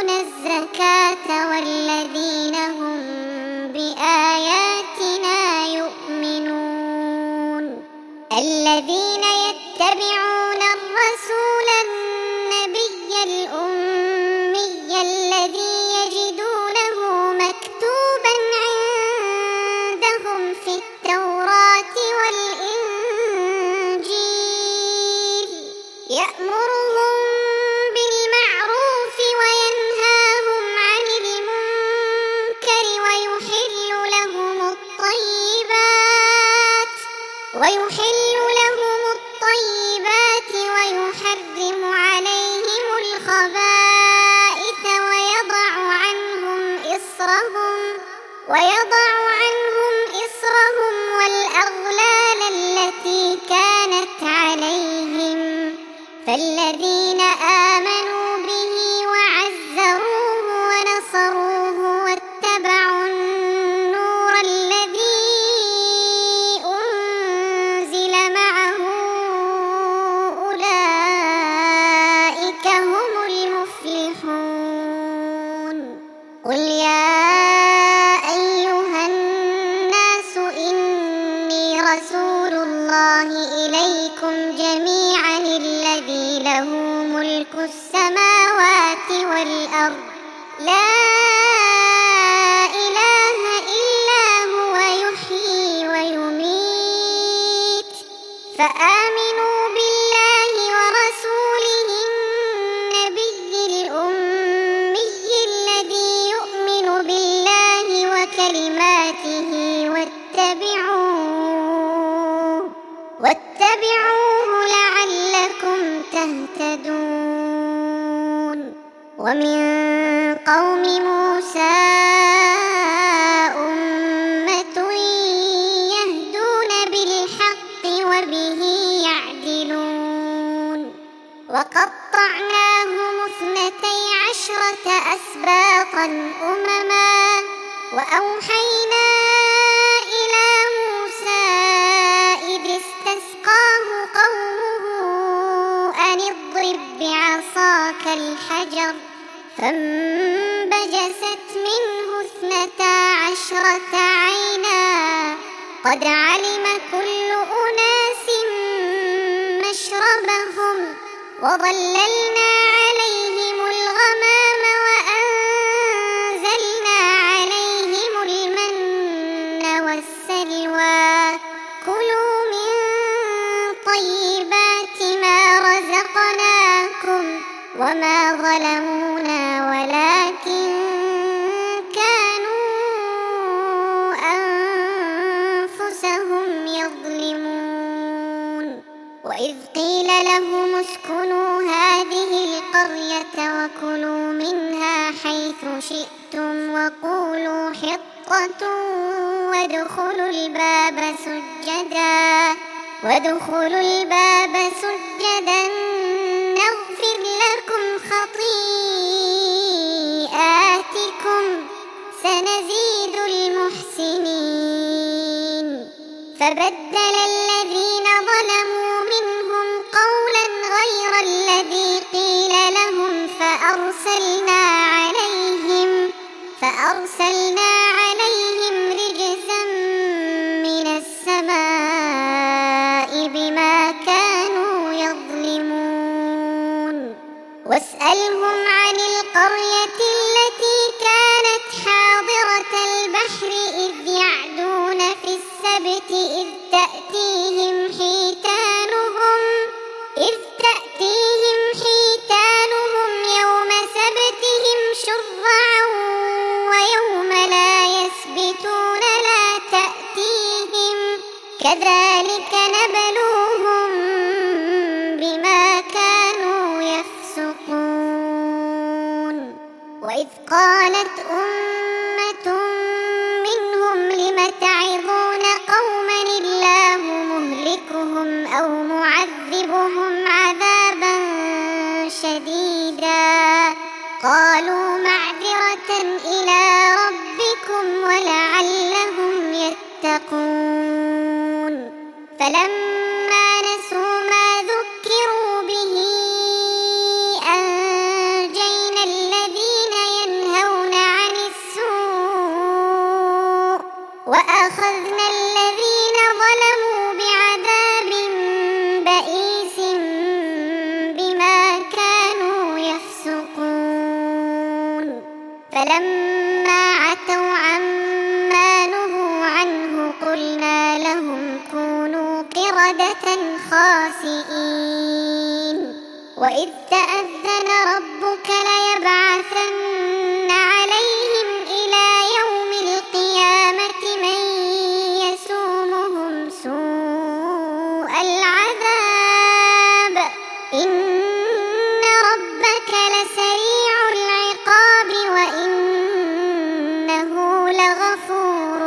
الذين آمنوا به وعزروه ونصروه واتبعوا النور الذي أنزل معه أولئك هم المفلحون. قل يا أيها الناس إني رسول الله إليكم جميعا الذي له ملك السماوات والأرض لا إله إلا هو يحيي ويميت فآمنوا بالله ورسوله النبي الأمي الذي يؤمن بالله وكلماته واتبعوه واتبعوه لعلكم تهتدون. ومن قوم موسى أمة يهدون بالحق وبه يعدلون. وقطعناهم اثنتي عشرة أسباطا أمما وأوحينا إلى موسى إذ استسقاه قومه أن اضرب بعصاك الحجر فانبجست منه اثنتا عشرة عينا قد علم كل أناس مشربهم وظللنا عليهم الغمام وأنزلنا عليهم المن والسلوى كلوا من طيبات ما رزقناكم وما ظلمونا ولكن كانوا أنفسهم يظلمون. وإذ قيل لهم اسكنوا هذه القرية وكلوا منها حيث شئتم وقولوا حطة وادخلوا الباب سجدا وادخلوا الباب سجدا نغفر لكم خطيئاتكم سنزيد المحسنين. فبدل الذين ظلموا منهم قولا غير الذي قيل لهم فأرسلنا عليهم فأرسلنا عليهم رجزا من السماء بما كانوا يظلمون. واسألهم عن القرية التي كانت حاضرة البحر إذ يعدون في السبت إذ تأتيهم حيتانهم إذ تأتيهم حيتانهم يوم سبتهم شرعا ويوم لا يسبتون لا تأتيهم كذلك نبلوهم بما كانوا يفسقون. وإذ قالت أمة منهم لم تعظون قوما الله مهلكهم أو معذبهم عذابا شديدا قالوا معذرة إلى ربكم ولعلهم يتقون. فلما نسوا ما ذكروا به أنجينا الذين ينهون عن السوء وأخذنا الذين ظلموا بعذاب بئيس بما كانوا يفسقون. فلما عتوا عما نهوا عنه قلنا لهم كونوا قردة خاسئين. وإذ تأذن ربك ليبعثن عليهم إلى يوم القيامة من يسومهم سوء العذاب إن ربك لسريع العقاب وإنه لغفور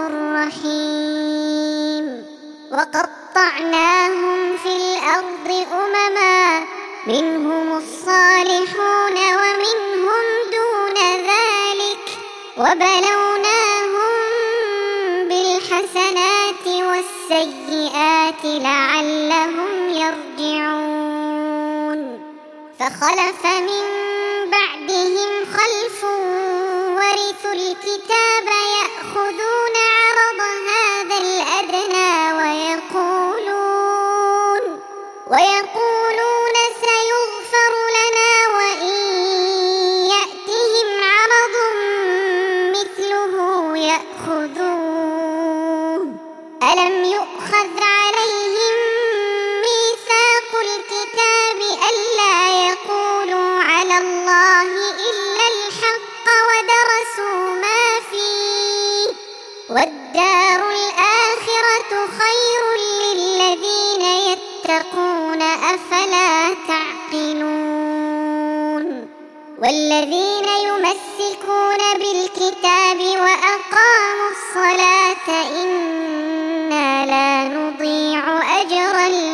رحيم. وقطعناهم في الأرض أمما منهم الصالحون ومنهم دون ذلك وبلوناهم بالحسنات والسيئات لعلهم يرجعون فخلف من بعدهم خلف ورثوا الكتاب يأخذون عرض هذا الأدنى ويقولون ويقولون سيغفر لنا وإن يأتهم عرض مثله يأخذوه ألم يؤخذ عليهم ميثاق الكتاب ألا يقولوا على الله إلا الحق ودرسوا ما فيه والدار الآخرة خير للذين يتقون أفلا تعقلون والذين يمسكون بالكتاب وأقاموا الصلاة إنا لا نضيع أجر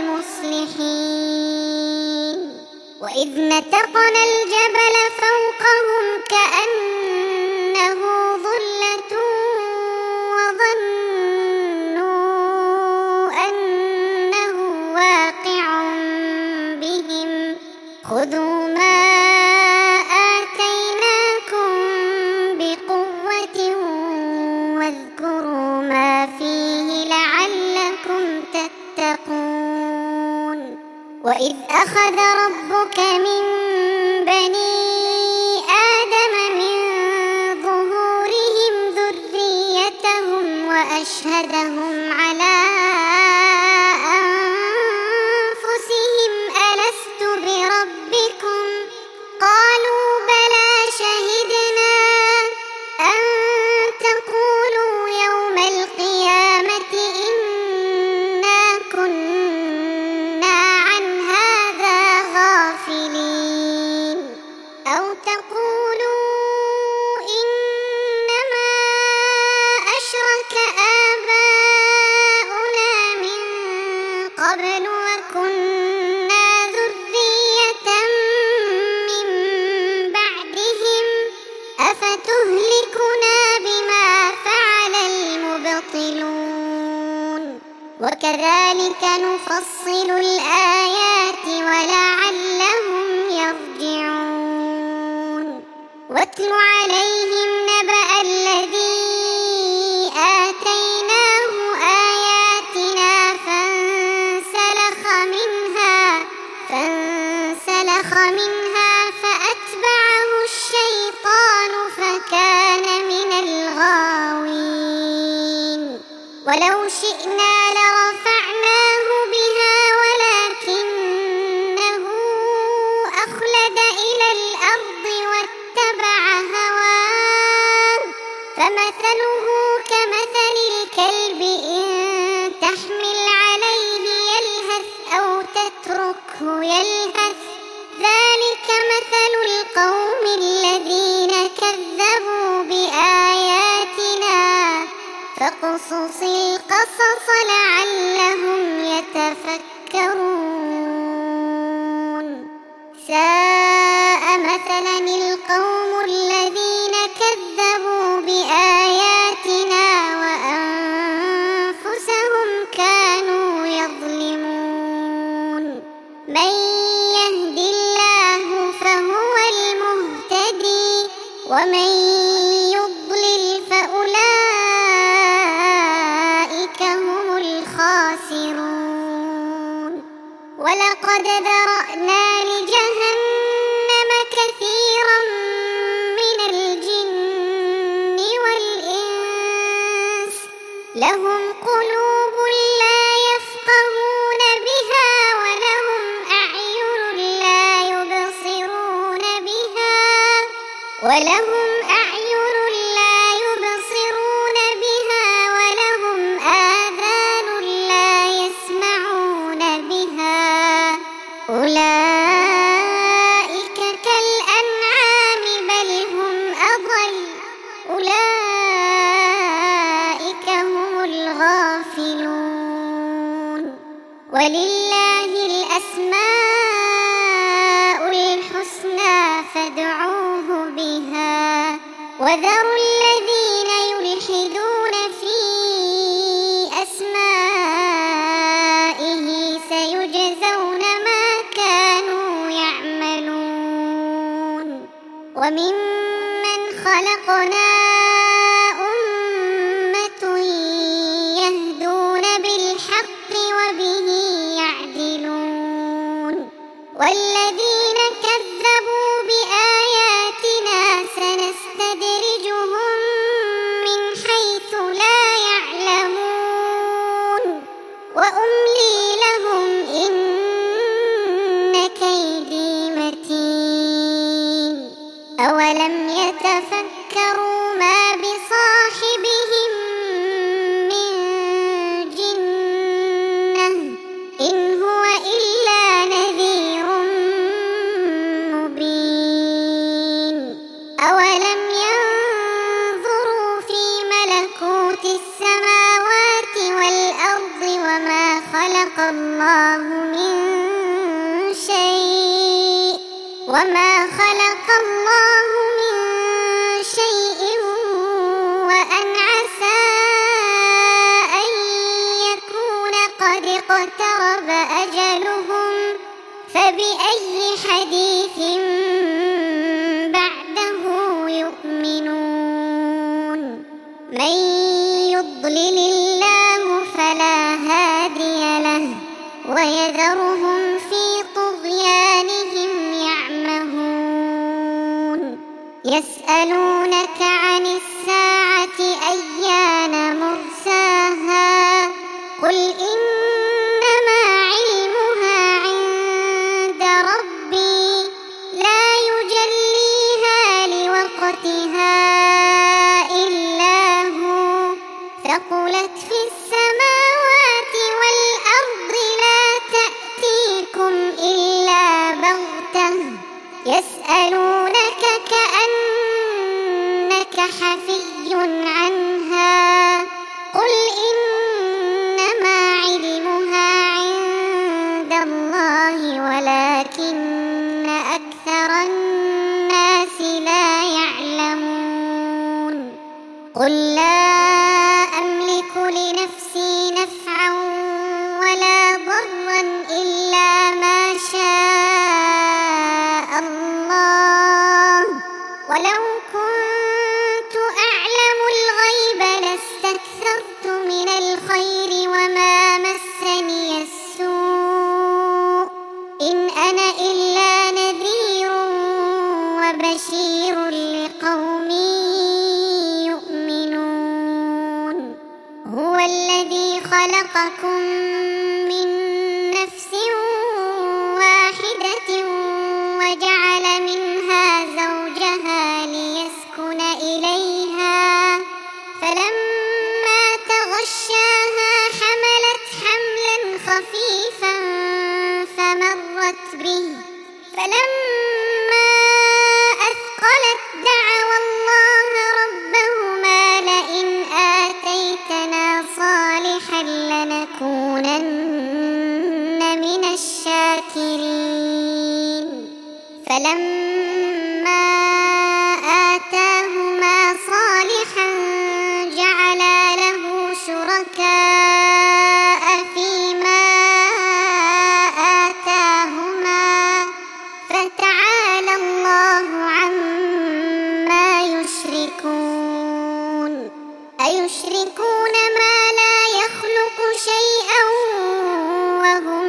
المصلحين وإذ نتقنا الجبل فوقهم كأنه ظلة وظنوا أنه واقع بهم خذوا ما آتيناكم بقوة واذكروا ما فيه لعلكم تتقون وإذ أخذ ربك من بني آدم من ظهورهم ذريتهم وأشهدهم على أنفسهم ألست بربكم قالوا بلى شهدنا أن تقولوا يوم القيامة إنا كنا عن هذا غافلين أو تقولوا إنما أشرك آباؤنا من قبل وكنا ذرية من بعدهم أفتهلكنا بما فعل المبطلون وكذلك نفصل الآيات ولعلهم يرجعون واتل عليهم نبأ الذي آتيناه آياتنا فانسلخ منها فانسلخ منها فأتبعه الشيطان فكان من الغاوين ولو شئنا لرفعناه بها ولكنه أخلد إلى الأرض واتبع هواه فمثله كمثل الكلب إن تحمل عليه يلهث أو تتركه يلهث ذلك مثل القوم الذين كذبوا بآياتنا فاقصص القصص لعلهم يتفكرون ساء مثلا القوم الذين كذبوا بآياتنا وأنفسهم كانوا يظلمون من يهد الله فهو المهتدي ومن يضلل فأولئك هم الخاسرون ولقد ذرأنا لجهنم كثيرا من الجن والإنس لهم قلوب لا يفقهون بها ولهم أعين لا يبصرون بها ولهم أعين لا يبصرون بها ولهم آذان لا يسمعون بها أولئك كالأنعام بل هم أضل أولئك هم الغافلون ولله الأسماء وذروا الذين يلحدون في أسمائه سيجزون ما كانوا يعملون وممن خلقنا أمة يهدون بالحق وبه يعدلون والذين كذبوا بآياتنا سنستدرجهم من حيث لا يعلمون وأملي لهم إن كيدي متين أولم يتفكروا ما بصاحبهم من جنة إن هو إلا نذير مبين أولم ينظروا في ملكوت السماوات والأرض وما خلق الله من شيء وما خلق الله من شيء وأن عسى أن يكون قد اقترب أجلهم فبأي حديث بعده يؤمنون من يضلل الله فلا هادي له ويذرهم في طغيانهم يعمهون يسألونك عن الساعة أيان مرساها قل إنما علمها عند ربي لا يجليها لوقتها إلا هو ثقلت في السماوات والأرض لا تأتيكم إلا بغتة يسألونك كأنك حفي عنها قل إنما علمها عند الله ولكن أكثر الناس لا يعلمون قل لا أملك لنفسي نفعا ولا ضرا إلا ما شاء الله ولو كنت أعلم الغيب لاستكثرت من الخير وما مسني السوء إن أنا إلا نذير وبشير لقوم يؤمنون هو الذي خلقكم من نفس واحدة وجعل منها زوجها ليسكن إليها فلما تغشاها حملت حملا خفيفا فمرت به فلما أثقلت دعوا الله ربهما لئن آتيتنا صالحا لنكونن من الشاكرين فلما آتاهما صالحا جعلا له شركاء فيما آتاهما فتعالى الله عما يشركون أيشركون ما لا يخلق شيئا وهم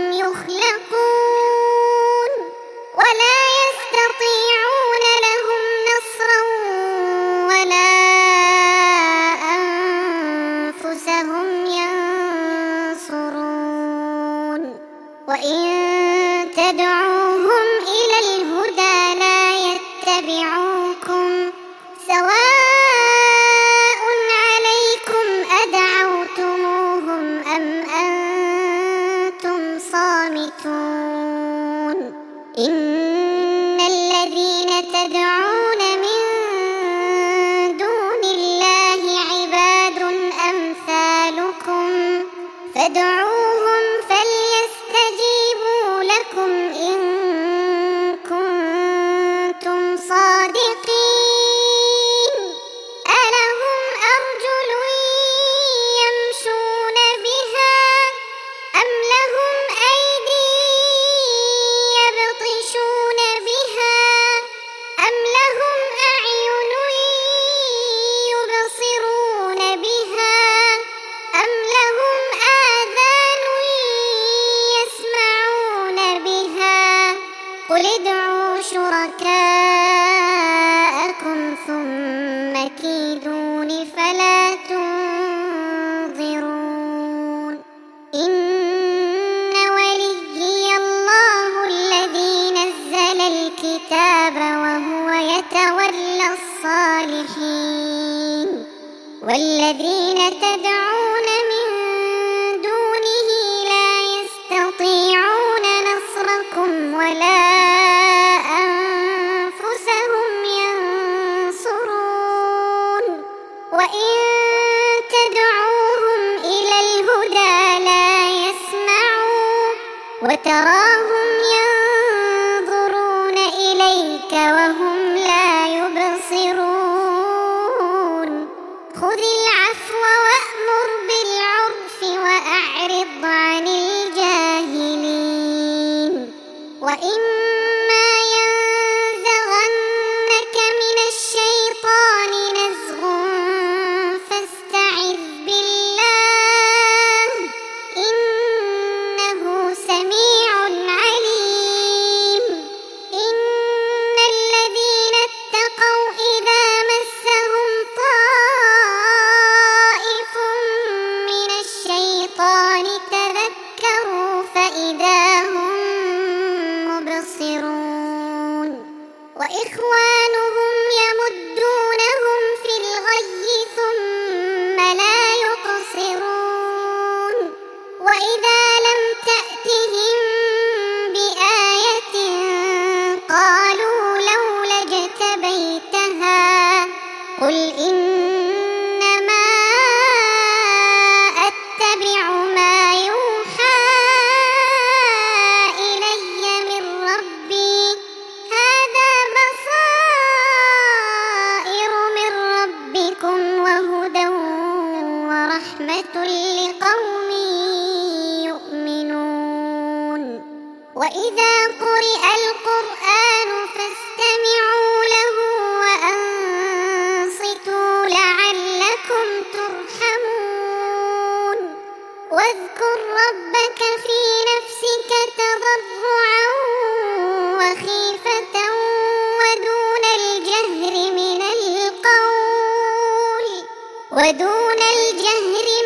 يخلقون ولا يستطيعون لهم نصرا ولا أنفسهم ينصرون وإن تدعوهم إلى الهدى لا يتبعوكم سواء عليكم أدعوتموهم أم أنتم صامتون إن الذين تدعون من دون الله عباد أمثالكم فادعوهم فليستجيبوا لكم إن كنتم صادقين ويتولى الصالحين. والذين تدعون من دونه لا يستطيعون نصركم ولا أنفسهم ينصرون. وإن تدعوهم إلى الهدى لا يسمعون وتراهم ينظرون إليك وهم لا يبصرون. خذ العفو وأمر بالعرف وأعرض عن الجاهلين. وإما ينزغنك من الشيطان نزغ فاستعذ بالله إنه سميع عليم. إن الذين اتقوا إذا مسهم طائف من الشيطان تذكروا فإذا هم مبصرون. وإخوانهم يمدونهم في الغي ثم لا يقصرون. وإذا لم تأتهم بآية قالوا لولا اجتبيتها قل إنما أتبع ما يوحى إلي من ربي هذا بصائر من ربكم وهدى ورحمة لقوم يؤمنون. وإذا قرئ القرآن فاستمعوا له وأنصتوا لعلكم ترحمون. واذكر ربك في نفسك تضرعا وخيفة ودون الجهر من القول ودون الجهر